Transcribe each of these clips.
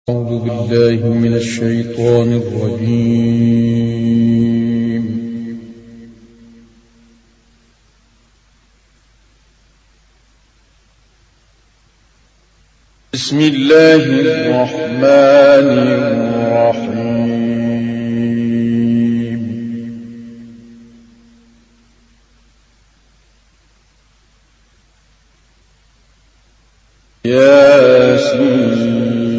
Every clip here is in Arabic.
أعوذ بالله من الشيطان الرجيم. بسم الله الرحمن الرحيم. ياسين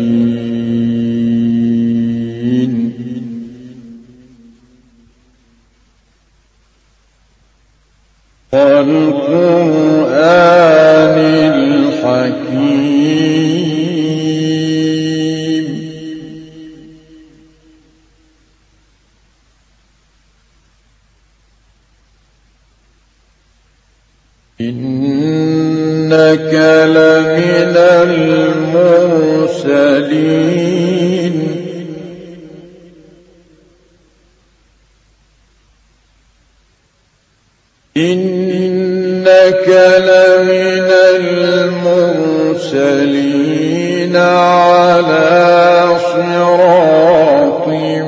والقرآن الحكيم. إنك لمن المرسلين. إنك لمن المرسلين على صراط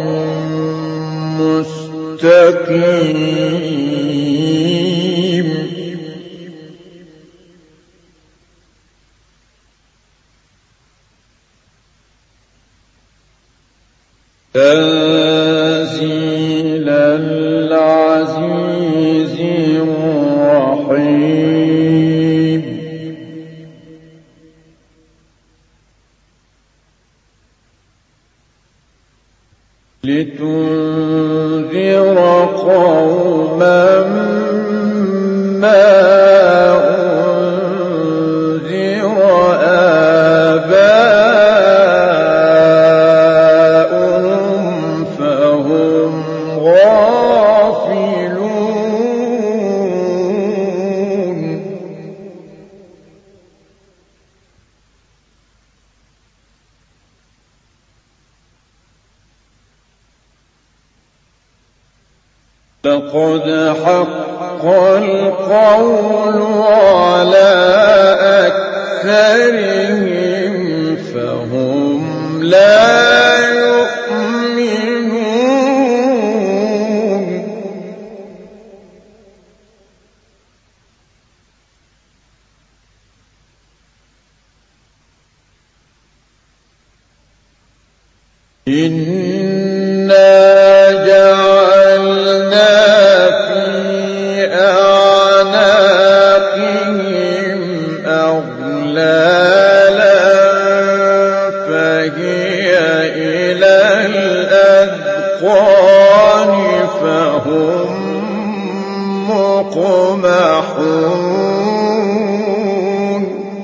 مستقيم. تنزيل العزيز الرحيم. لتنذر قوما ما أنذر آباؤهم فهم غافلون. لقد حق القول على أكثرهم فهم لا يؤمنون. إنا جعلنا في أعناقهم أغلالا فهي إلى الأذقان فهم مقمحون.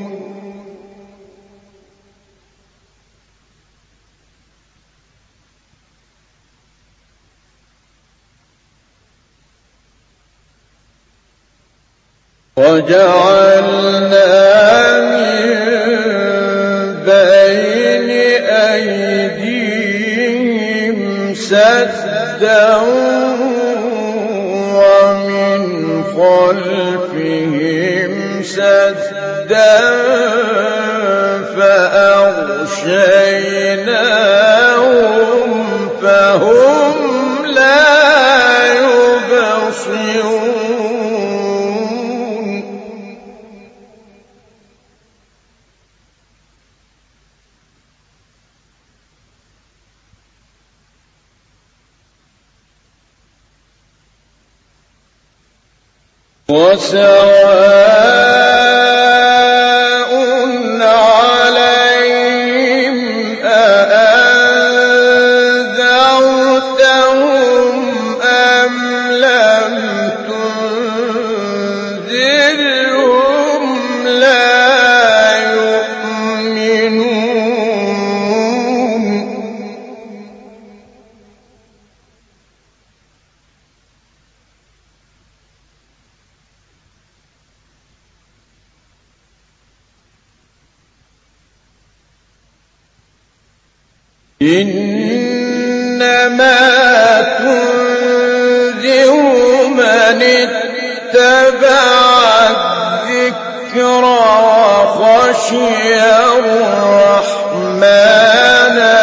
وجعلنا من بين أيديهم سدا ومن خلفهم سدا فأغشيناهم فهم لا يبصرون. وسواء عليهم أأنذرتهم أم لم تنذرهم لا يؤمنون. إنما تنذر من اتبع الذكر وخشي الرحمن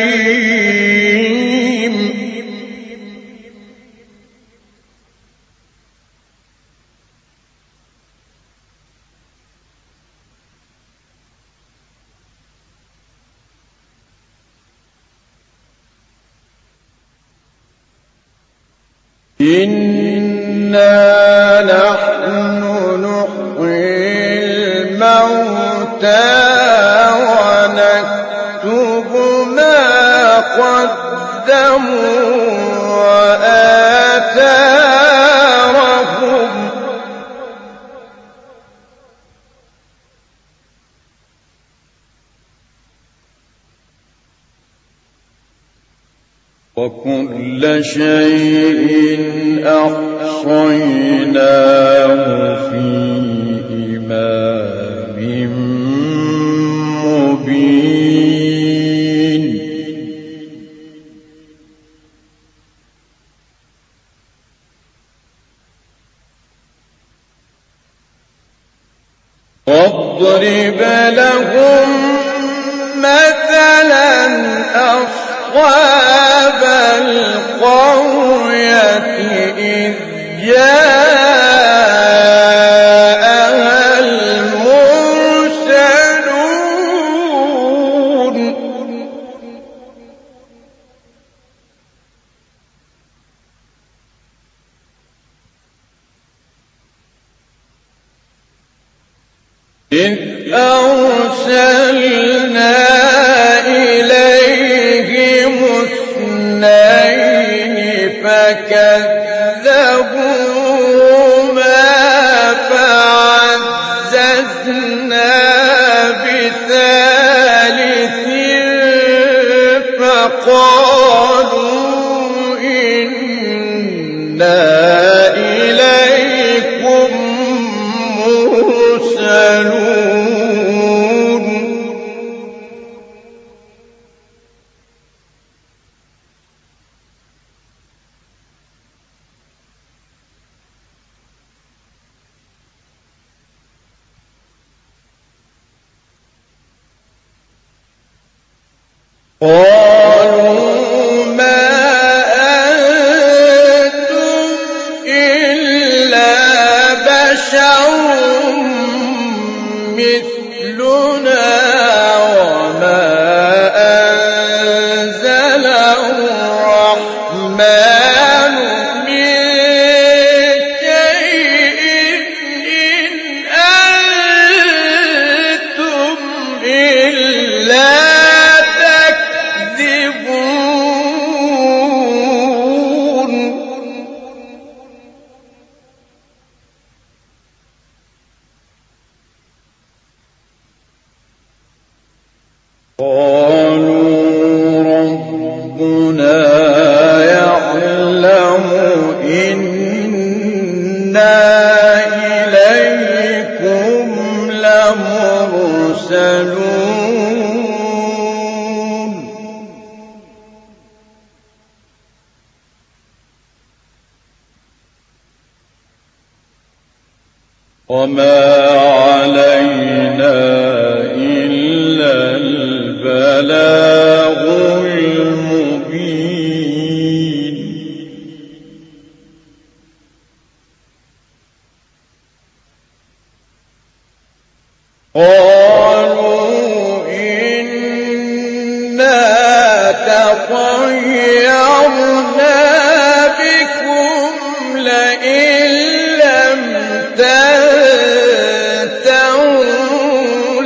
إنا نحن نحيي الموتى ونكتب ما قدموا وآثارهم وكل شيء أحصيناه في إمام مبين واضرب لهم مثلا أصحاب القرية إذ جاءها المرسلون إذ أرسلنا إليهم اثنين فكذبوهما فعززنا بثالث فقالوا إنا إليكم مرسلون قالوا ما أنتم إلا بشر مثلنا وما أنزل الرحمن من شيء إن أنتم إلا قالوا ربنا يعلم إنا إليكم لمرسلون وما علينا إلا البلاغ المبين قالوا إنا تطيرنا بكم لئن لم تنتهوا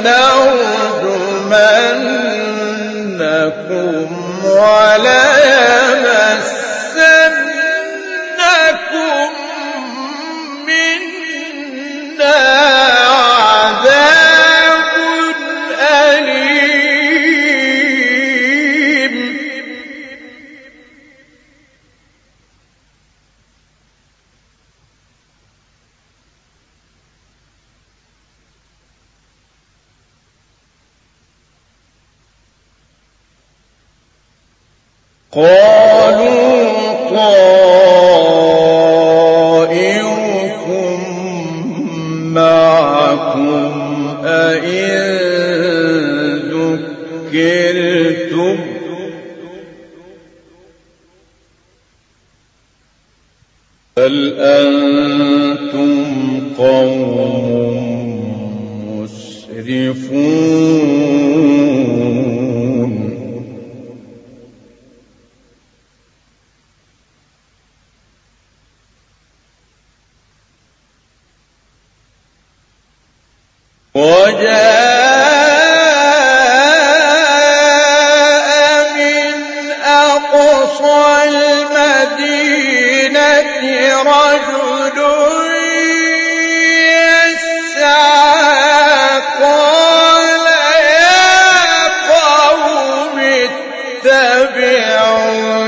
لنرجمنكم وليمسنكم منا عذاب أليم قالوا طائركم معكم أئن ذكرتم بل أنتم قوم مسرفون وجاء من أقصى المدينة رجل يسعى قال يا قوم اتبعوا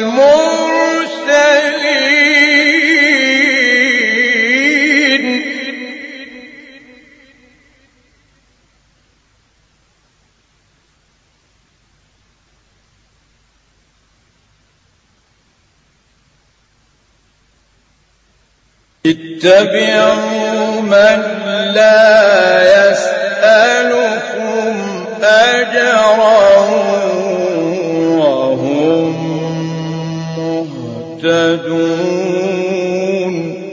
المرسلين اتبعوا من لا يسألكم أجرا وهم مهتدون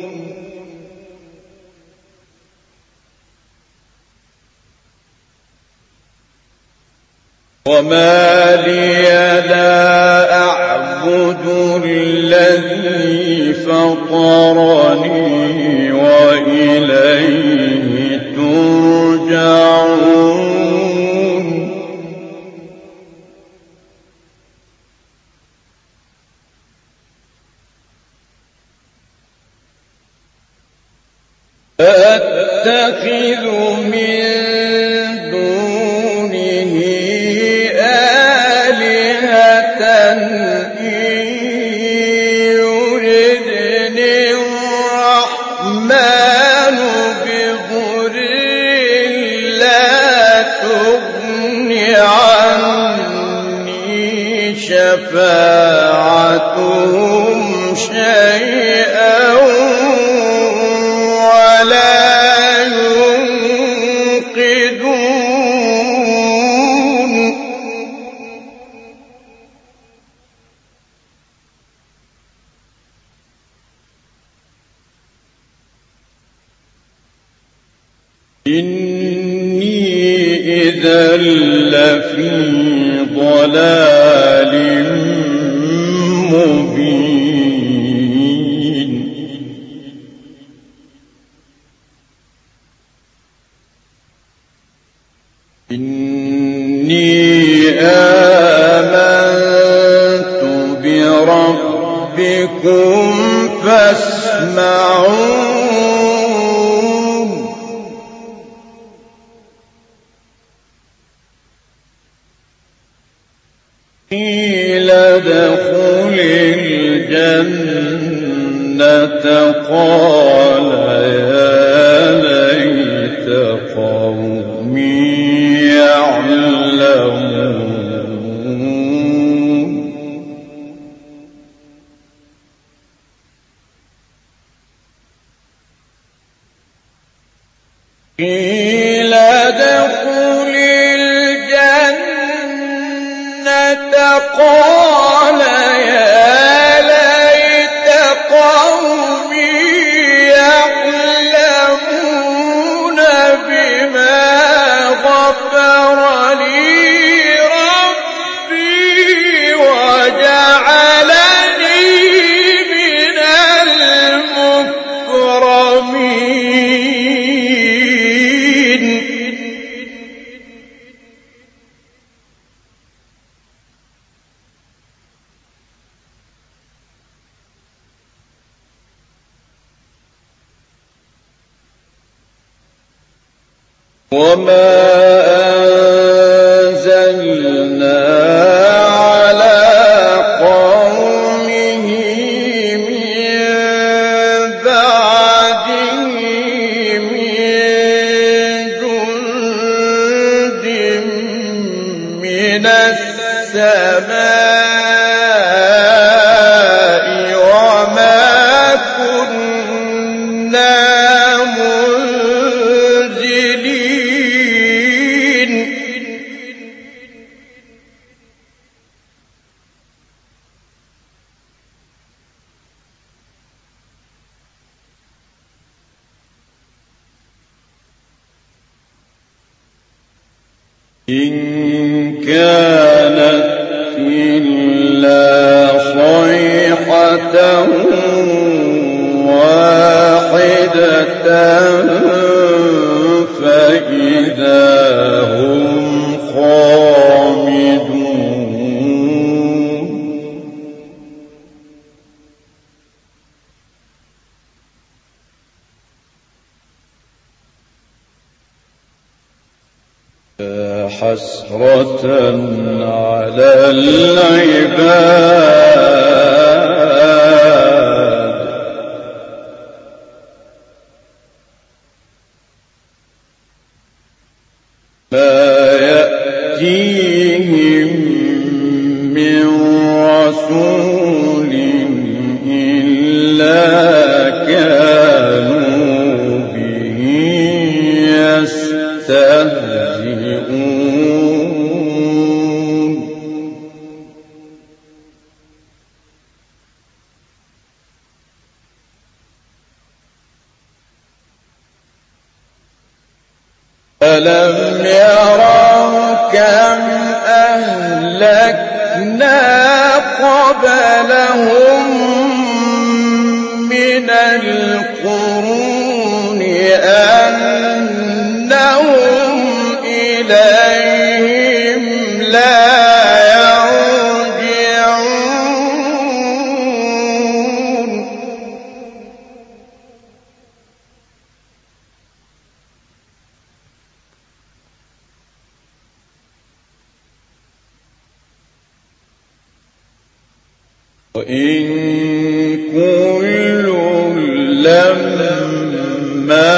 وما لي لا أعبد الذي فطرني وإليه ترجعون أتخذ من دونه آلهة إن يردني الرحمن بضر لا تغن عني شفاعتهم شيئا ولا ينقذون إني إذا لفي ضلال مبين إني آمنت بربكم فاسمعون قيل ادخل الجنة قال يا ليت قومي يعلمون قيل ادخل الجنة قال يا ليت قومي يعلمون بما غفر لي ربي وجعلني من المكرمين وما أنزلنا على قومه من بعده من جند من السماء وما كنا منزلين إن كانت إلا صيحة واحدة فإذا هم خامدون حسرة على العباد ما يأتيهم من رسول إلا كانوا به يستهزئون ألم يروا كم أهلكنا قبلهم من القرون أنهم إليهم لا يرجعون وإن كل لما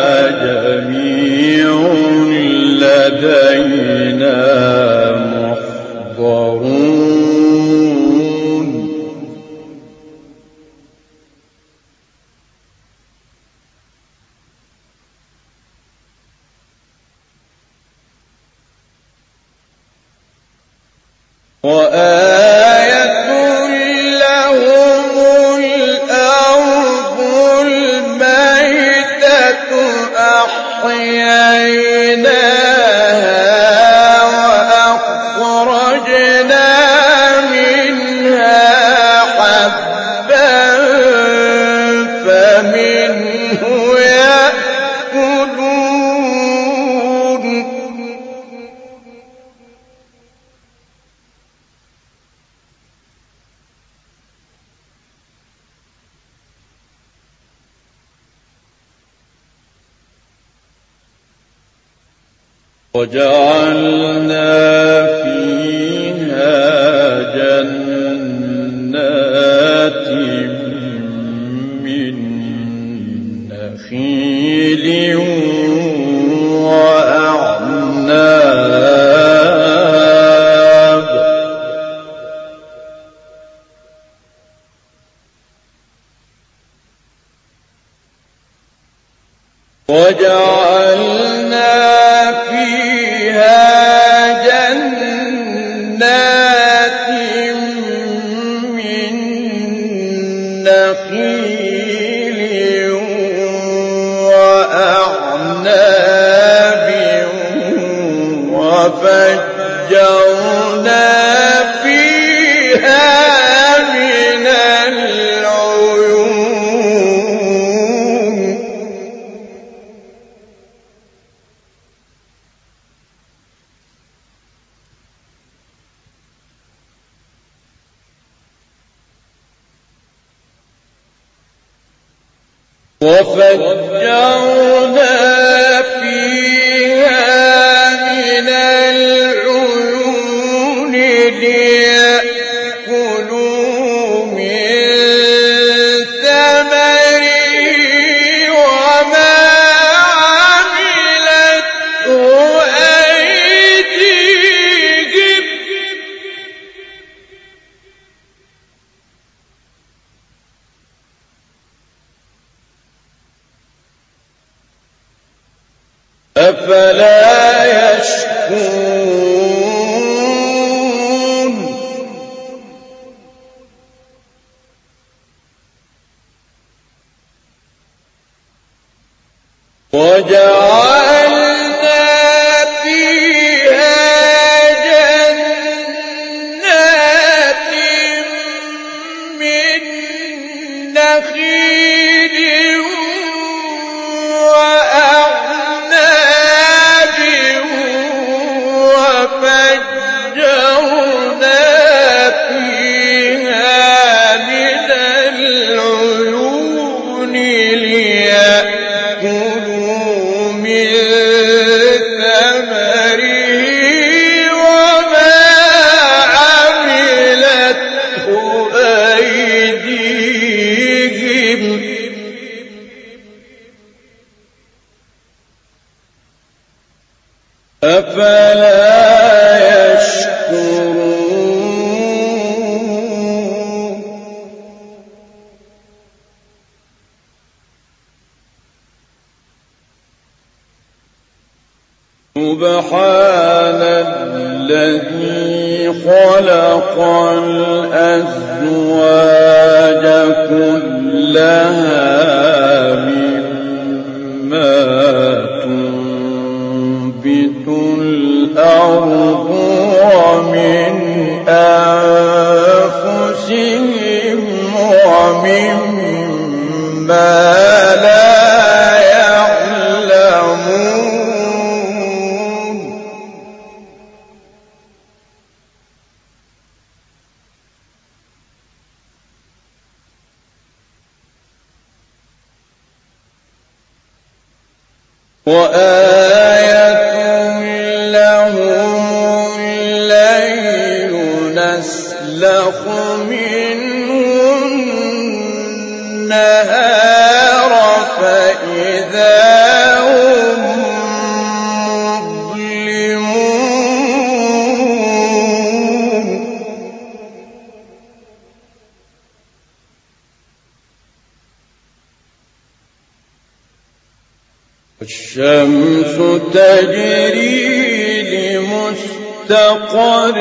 جميع لدينا محضرون وآية لهم الأرض الميتة أحييناها وأخرجنا منها حبا فمنه يأكلون وجعلنا فيها جنات من نخيل وأعناب وجعلنا فيها جنات من نخيل وأعناب وفجرنا فيها من العيون وفجرنا فيها من العيون ليأكلوا من ثمره وما عملته أيديهم أفلا يشكرون وجعلنا فيها أفلا يشكرون سبحان الذي خلق الأزواج كلها مما تنبت الأرض ومن أنفسهم ومما لا وآية لهم الليل نسلخ منه النهار فإذا هم مظلمون الشمس تجري لمستقر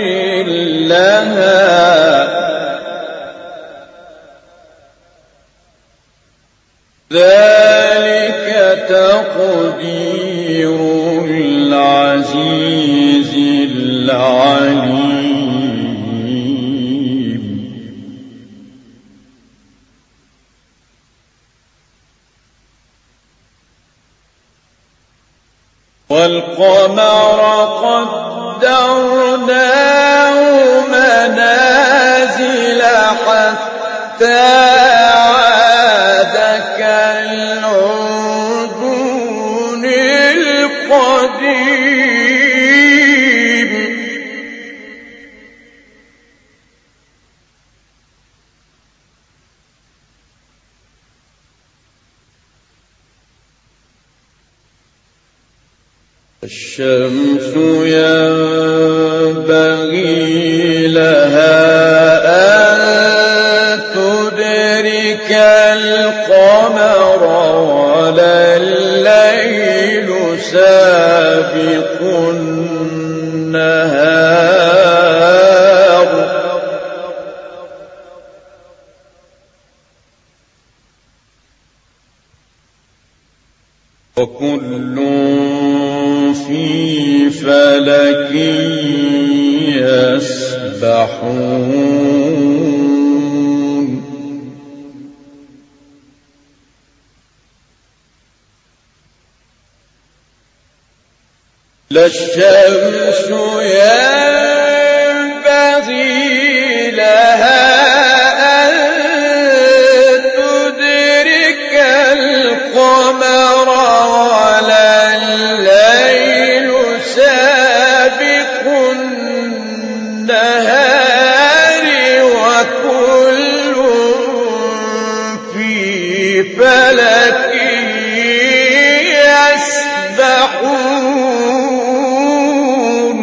لها ذلك تقدير العزيز العليم والقمر قدرناه منازل حتى عاد كالعرجون القديم الشمس ينبغي لها أن تدرك القمر ولا الليل سابق النهار وكل في فلك يسبحون لا الشمس ينبغي لها أن تدرك القمر ولا الليل سابق النهار وكل في فلك يسبحون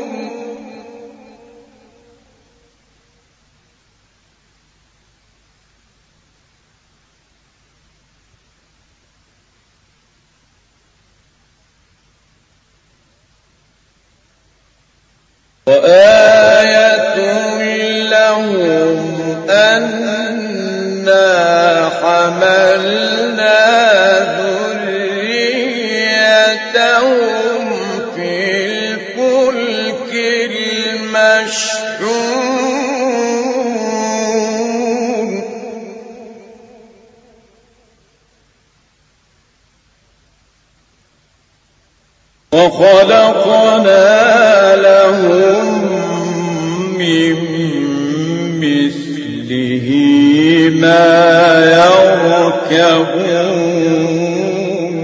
وآية لهم أنا حملنا ذريتهم في الفلك المشحون وخلقنا لهم من مثله ما يركبون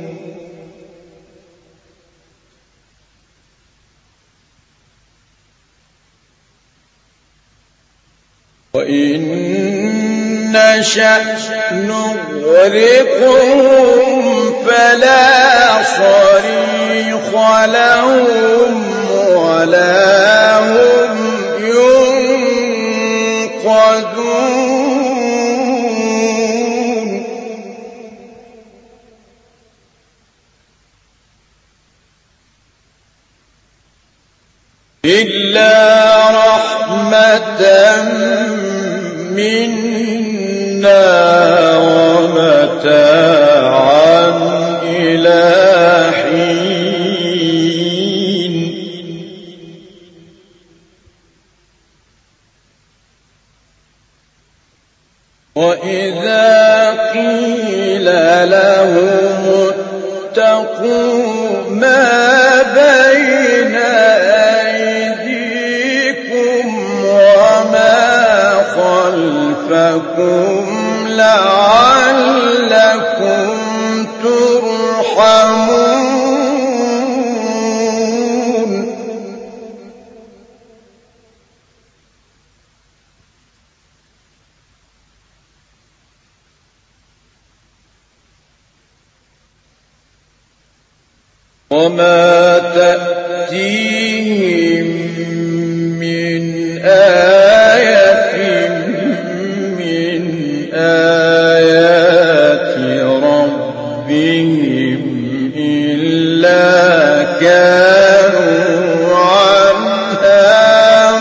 وإن نشأ نغرقهم فلا صريخ لهم ولا هم ينقذون إلا رحمة منا ومتاعا إلى حين وإذا قيل لهم اتقوا ما بين أيديكم وما خلفكم لعلكم ترحمون وما تأتيهم من آية من آيات ربهم إلا كانوا عنها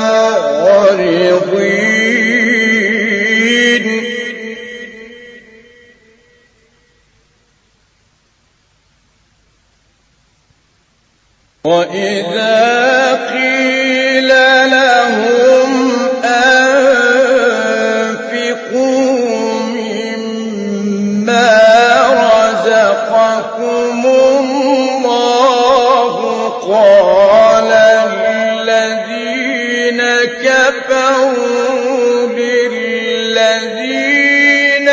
معرضين وإذا قيل لهم أنفقوا مما رزقكم الله قال الذين كفروا للذين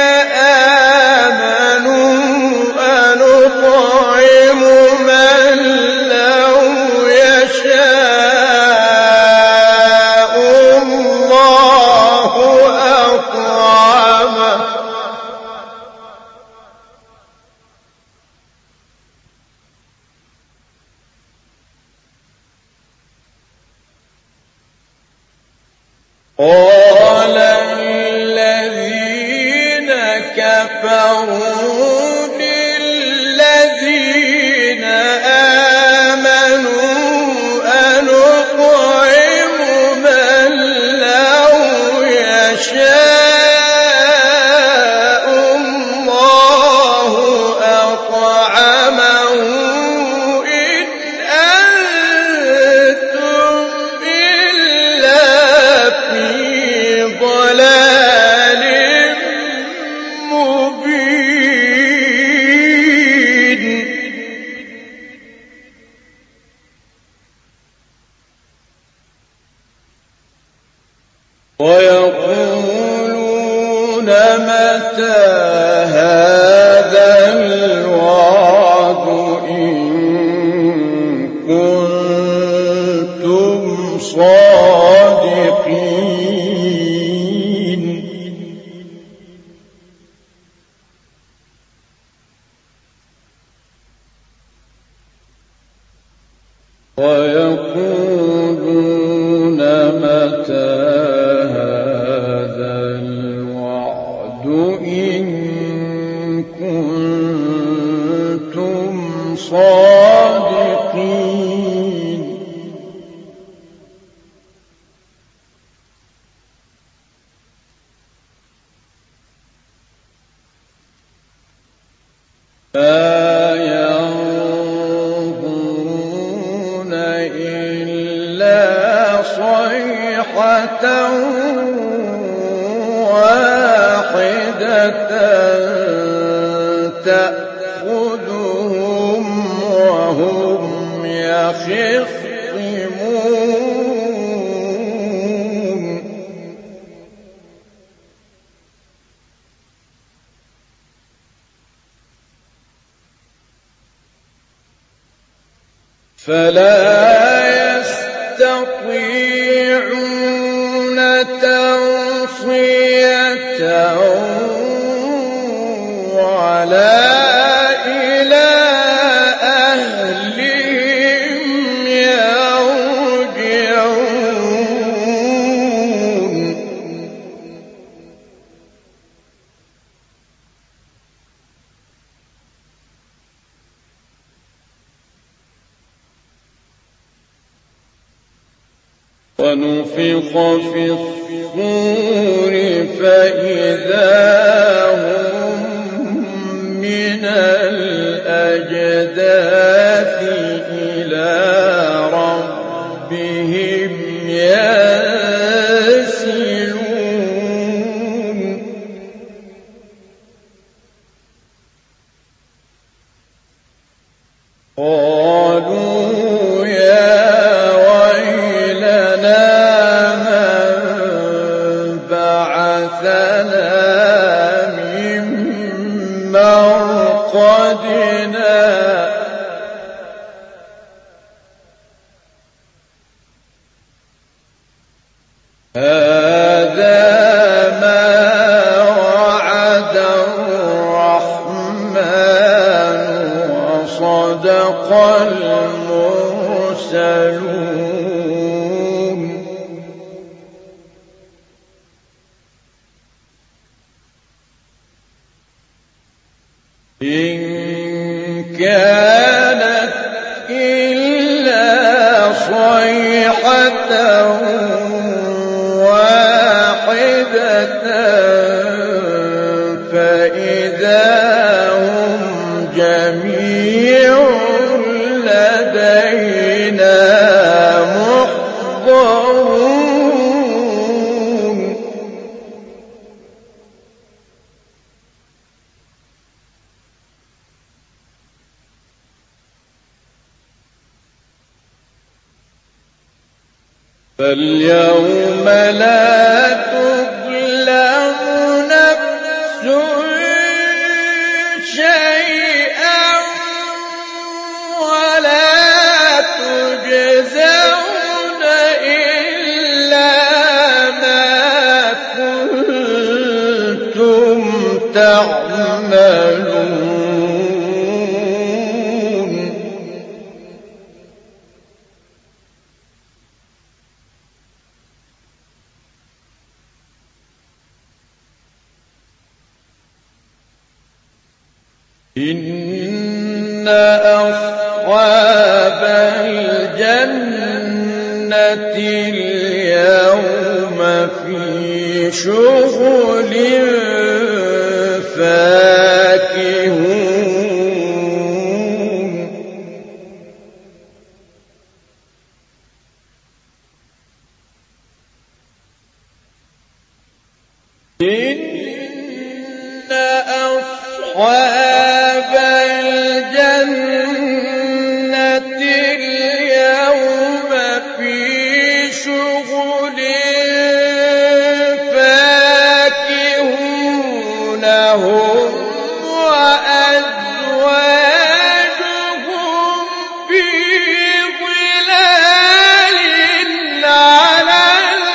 آمنوا أنطعم من لو يشاء الله أطعمه قال الذين كفروا للذين آمنوا أنطعم من لو يشاء الله أطعمه إن أنتم إلا في ضلال مبين ويقولون متى هذا الوعد إن كنتم صادقين ويقولون متى هذا الوعد إن كنتم صادقين لا ينظرون إلا صيحة واحدة تأخذهم وهم يخصمون فلا يستطيعون توصية ولا إلى ونفخ في الصور فإذا هم من الأجداث إلى ربهم ينسلون قالوا يا ويلنا من بعثنا من مرقدنا هذا ما وعد الرحمن وصدق المرسلون إن كانت إلا صيحة واحدة فإذا هم جميع لدينا محضرون فاليوم لا تظلم نفس شيئا ولا تجزون إلا ما كنتم تعملون إن أصحاب الجنة اليوم في شغل فاكهون إن أصحاب الجنة اليوم في شغل فاكهون هم وأزواجهم في ظلال على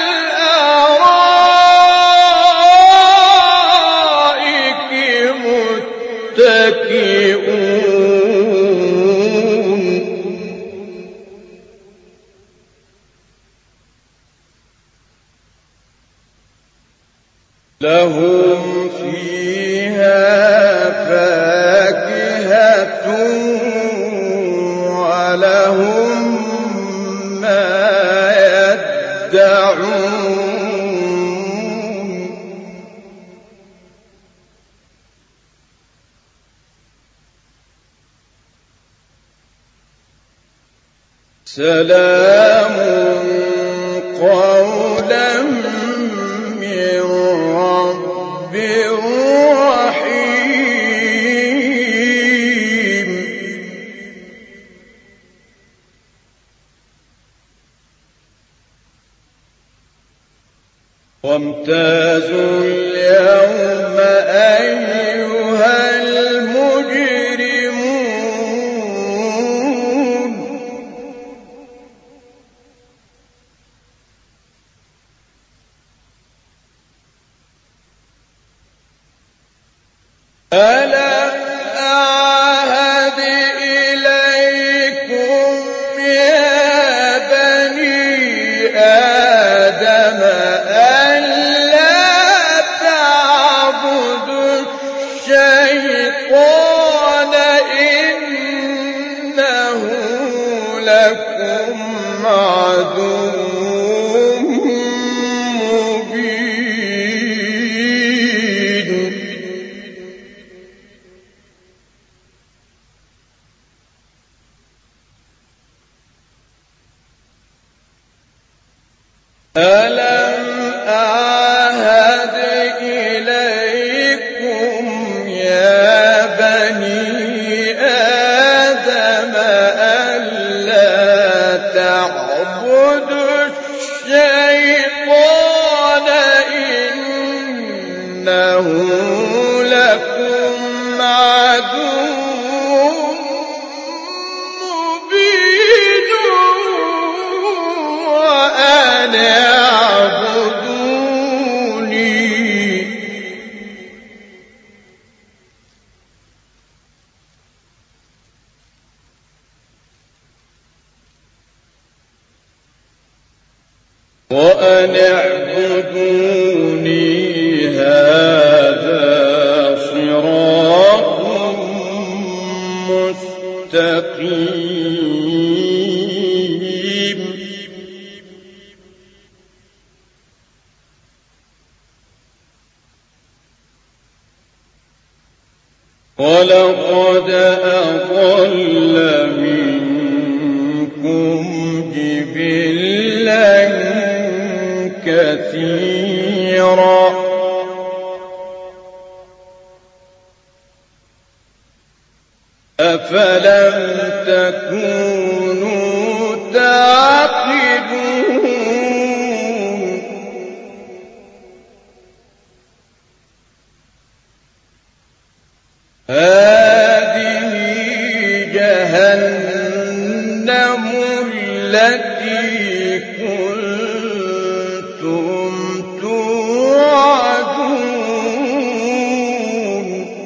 الأرائك متكئون لهم فيها فاكهة ولهم ما يدعون سلام قولا من رب رحيم وامتازوا اليوم أيها المجرمون ألم أعهد إليكم يا بني آدم ألا تعبدوا الشيطان إنه لكم عدو أعهد إليكم يا بني آدم ألا تعبدوا الشيطان إنه لكم عدو مبين وأن اعبدوني هذا صراط مستقيم ولقد أضل منكم جبلا كثيرا أفلم تكونوا تعقلون هذه جهنم التي كنتم توعدون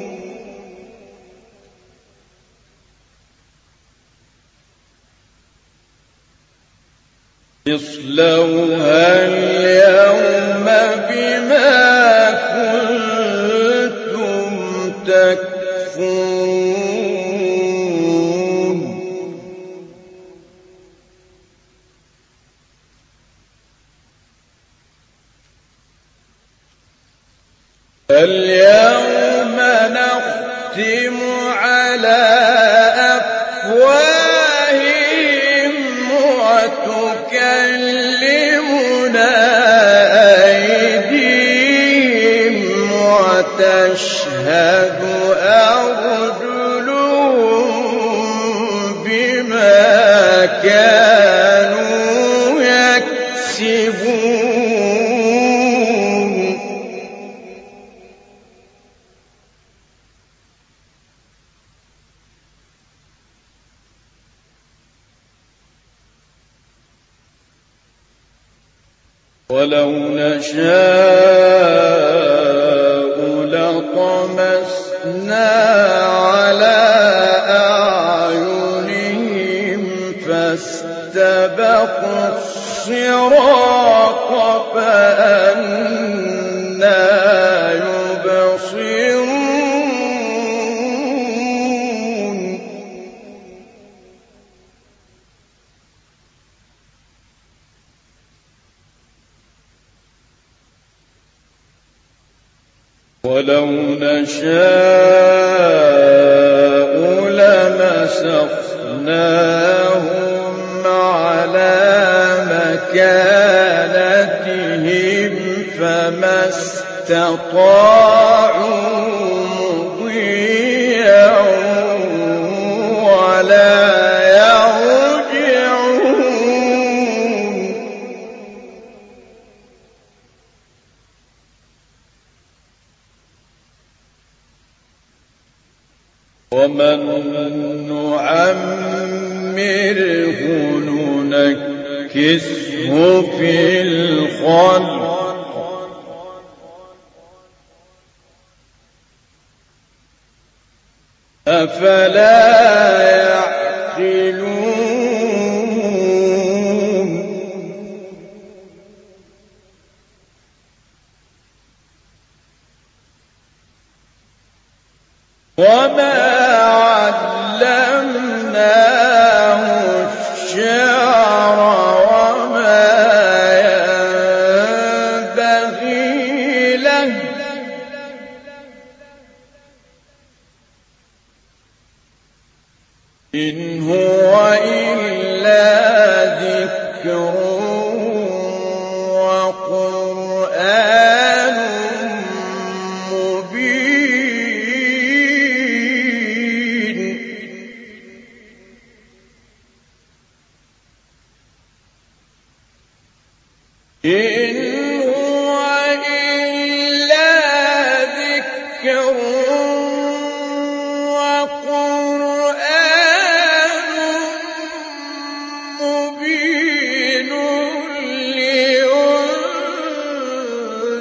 اصلوها اليوم بما كنتم تكفرون اليوم نختم على أفواههم وتكلمنا أيديهم وتشهد أرجلهم بما كانوا يكسبون ولو نشاء لطمسنا على أعينهم فاستبقوا الصراط فأنى يبصرون ولو نشاء لمسخناهم على مكانتهم فما استطاعوا مضيا ولا يرجعون ومن نعمره ننكسه في الخلق أفلا يعقلون وما علمناه الشعر وما ينبغي له إن هو إلا ذكر وقرآن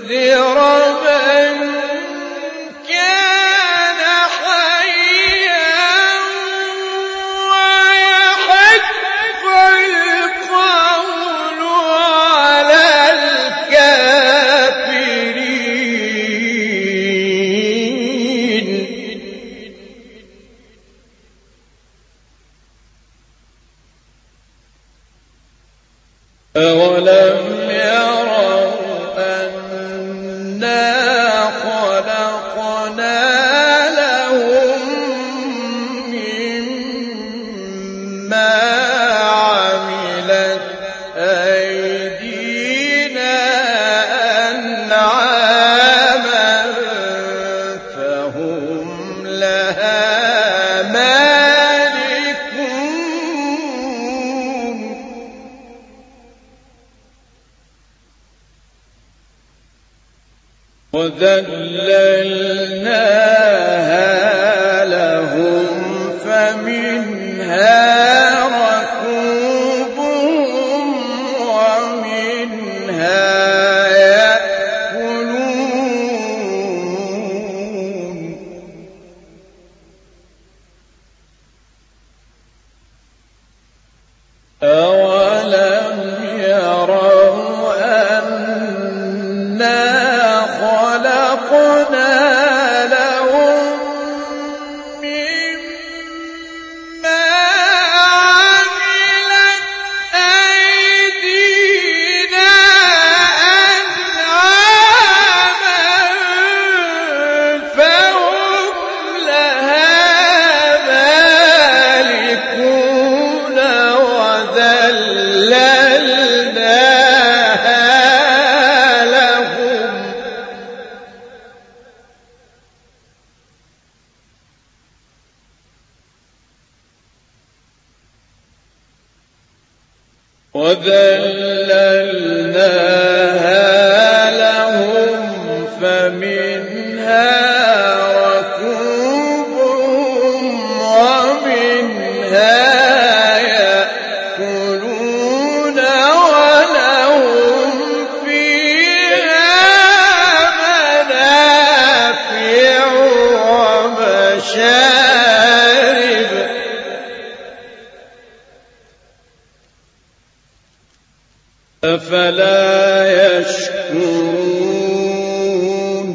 لينذر من كان حيا ويحق القول على الكافرين. أولم يروا أنا خلقنا لهم مما عملت أيدينا أنعاما فهم لها مالكون. وذللناها لهم فمنها ركوبهم ومنها يأكلون. أولم يروا أنا خلقنا لهم مما عملت أيدينا أنعاما فهم لها مالكون. وذللناها لهم فمنها ركوبهم ومنها يأكلون ولهم فيها منافع ومشارب أفلا يشكرون.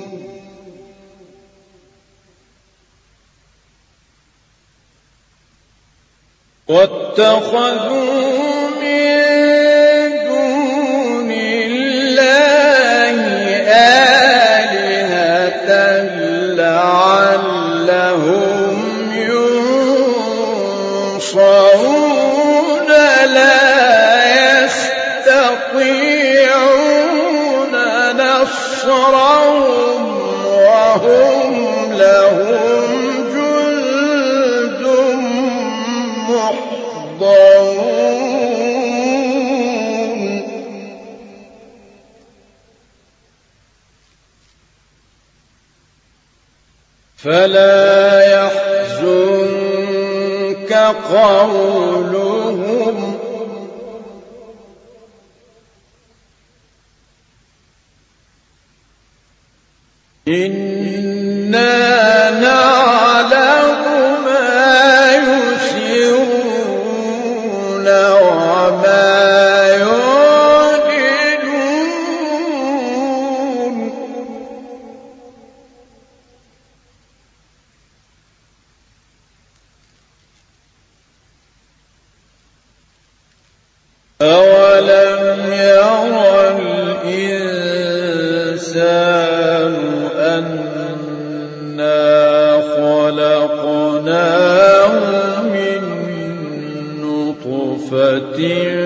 واتخذوا من دون الله آلهة لعلهم ينصرون لا يستطيعون نصرهم وهم لهم جند محضرون. فلا يحزنك قولهم إنا نعلم ما يسرون وما يعلنون. أولم يرى الإنسان أنا خلقناه من نطفة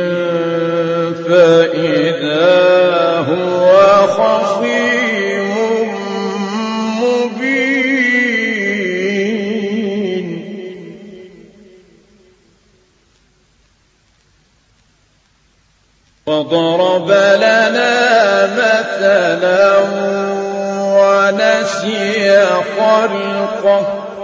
فإذا هو خصيم مبين. وضرب لنا مثلا ونسي خلقه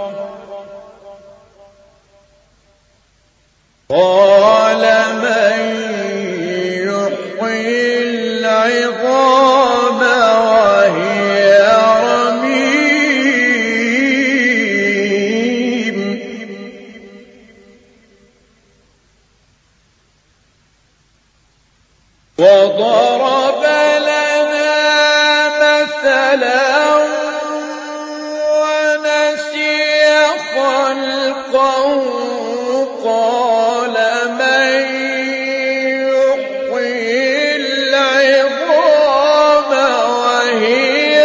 قال من يحيي العظام مثلا ونسي خلقه قال من يحيي العظام وهي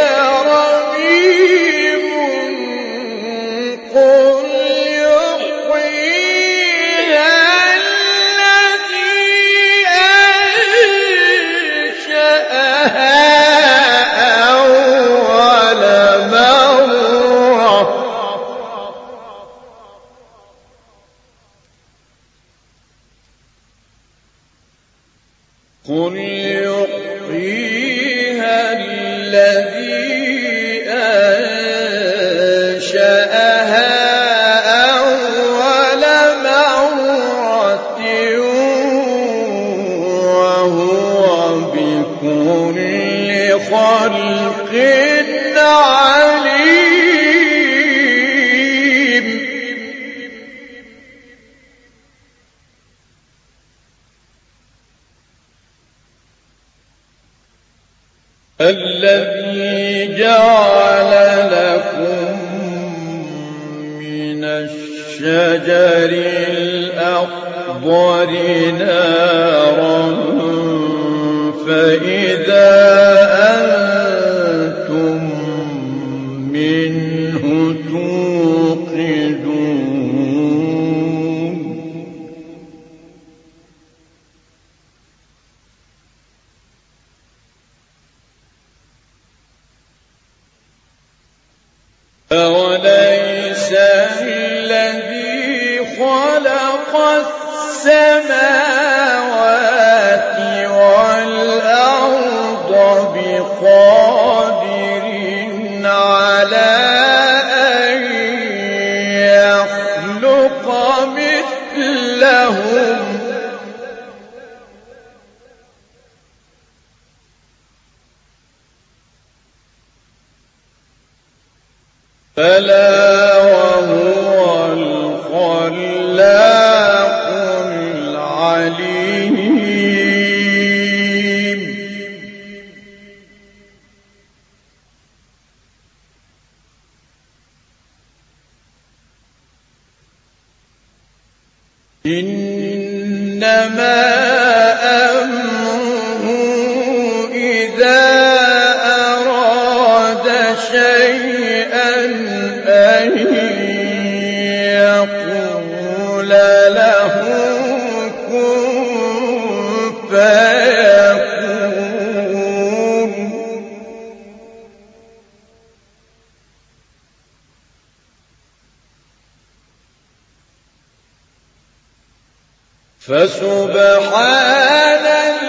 رميم قل يحييها الذي أنشأها أول مرة قل يحييها الذي أنشأها أول مرة وهو بكل خلق عليم الذي جعل لكم من الشجر الأخضر نارا فإذا أنتم منه توقدون أوليس الذي خلق السماوات والأرض بقادر على أن يخلق مثلهم بلى وهو الخلاق العليم إنما أمره إذا أراد شيئا أن يقول له كن فيكون فسبحان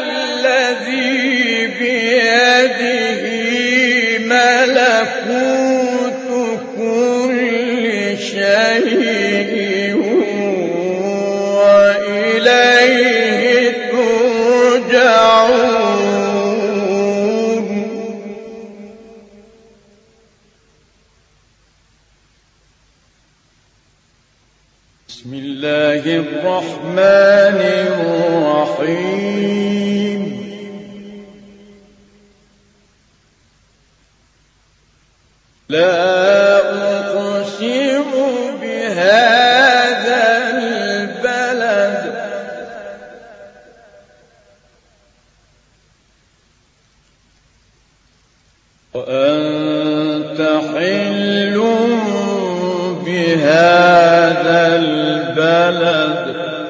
الذي بيده ملكوت كل شيء وإليه ترجعون بسم الله الرحمن الرحيم لا أقسم بهذا البلد وأنت حل بهذا البلد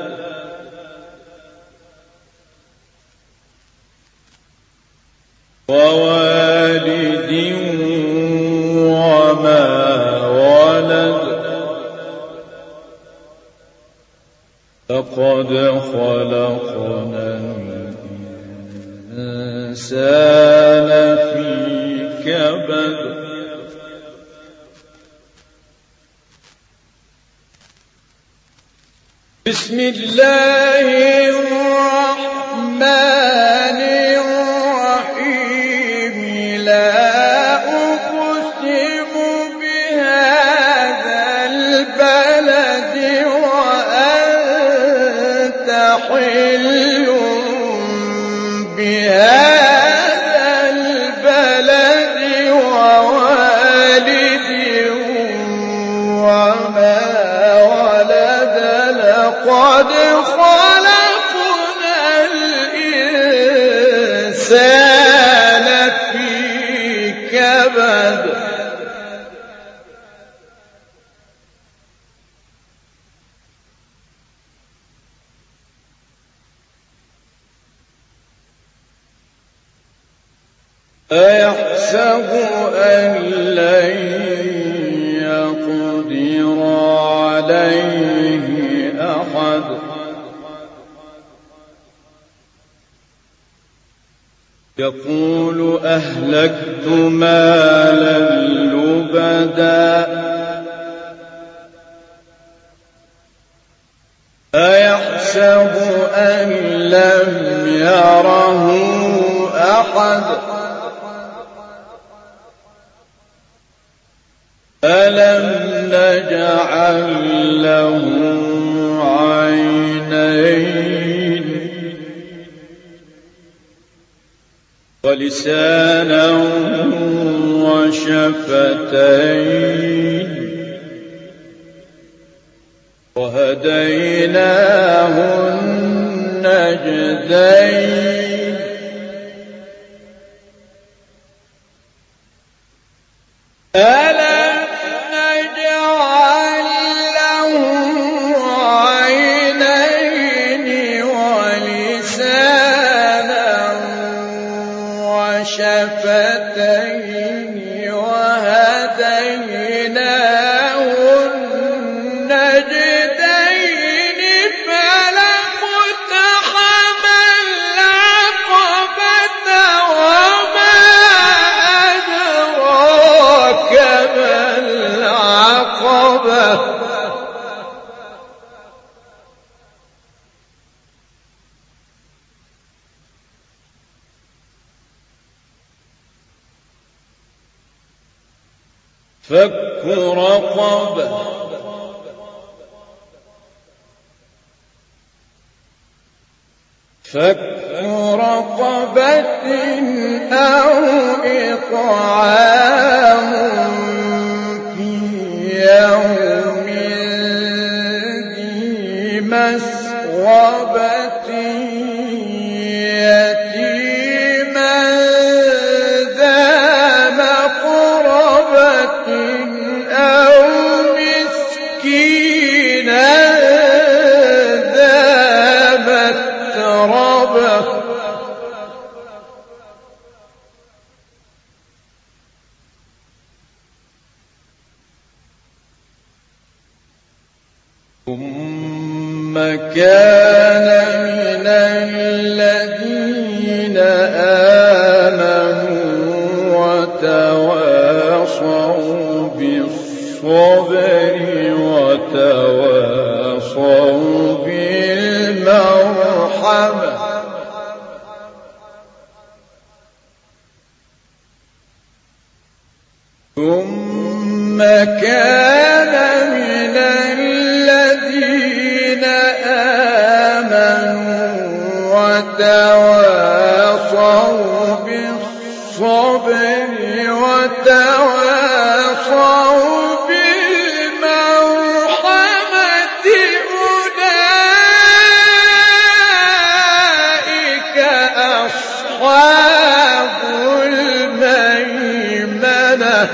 ووالد وما ولد لقد خلقنا الإنسان في كبد بسم الله الرحمن الرحيم لا أقسم بهذا البلد وأنت حل بهذا البلد لقد خلقنا الإنسان في كبد أيحسب أن لن يقدر عليه أحد يقول أهلكت مالا لبدا أيحسب أن لم يره أحد ألم نجعل له عينين ولسانا وشفتين وهديناه النجدين ألم نجعل له عينين ولسانا وشفتين وهديناه النجدين فلاقتحم العقبة وما أدراك ما العقبة فك رقبة أو إطعام في يوم ذي مسغبة يتيما ذا مقربة أو مسكينا ذا متربة ثم كان من الذين آمنوا وتواصوا بالصبر وتواصوا بالمرحمة ثم كان من الذين آمنوا وتواصوا بالصبر وتواصوا بالمرحمة أولئك أصحاب الميمنة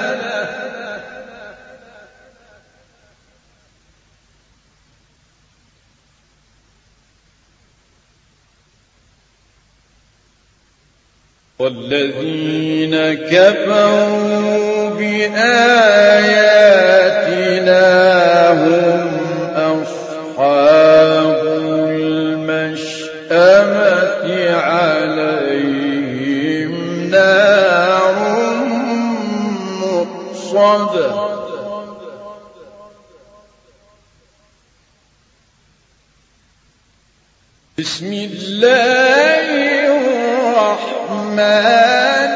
والذين كفروا بآياتنا هم أصحاب المشأمة عليهم نار مؤصدة بسم الله الرحمن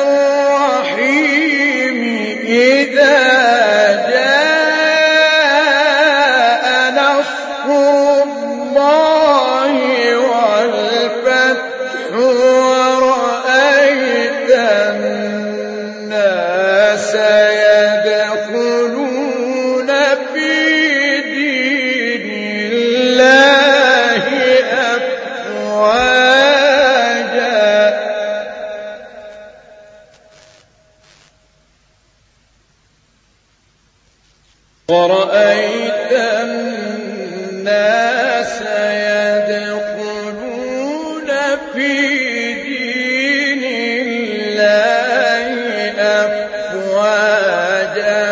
الرحيم إذا جاء نصر الله والفتح ورأيت الناس يدخلون في دين الله ورأيت الناس يدخلون في دين الله أفواجا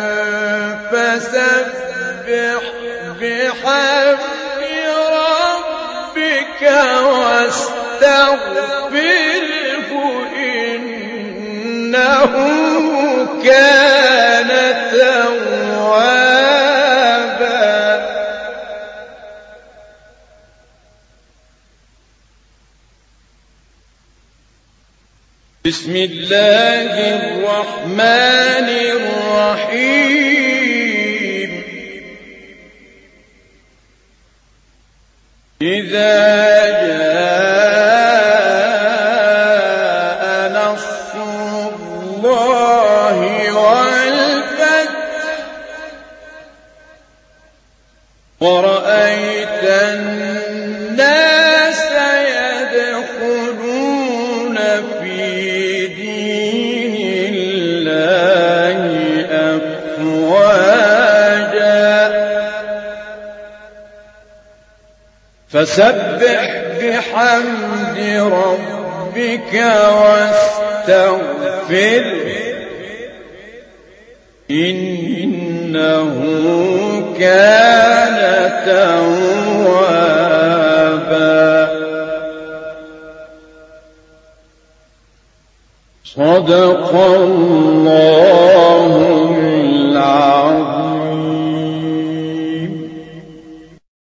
فسبح بحمد ربك واستغفره إنه كان توابا. بسم الله الرحمن الرحيم. إذا جاء نصر الله والفتح ورأيت الناس يدخلون في دين الله أفواجا فسبح بحمد ربك واستغفره إنه كان توابا. صدق الله العظيم.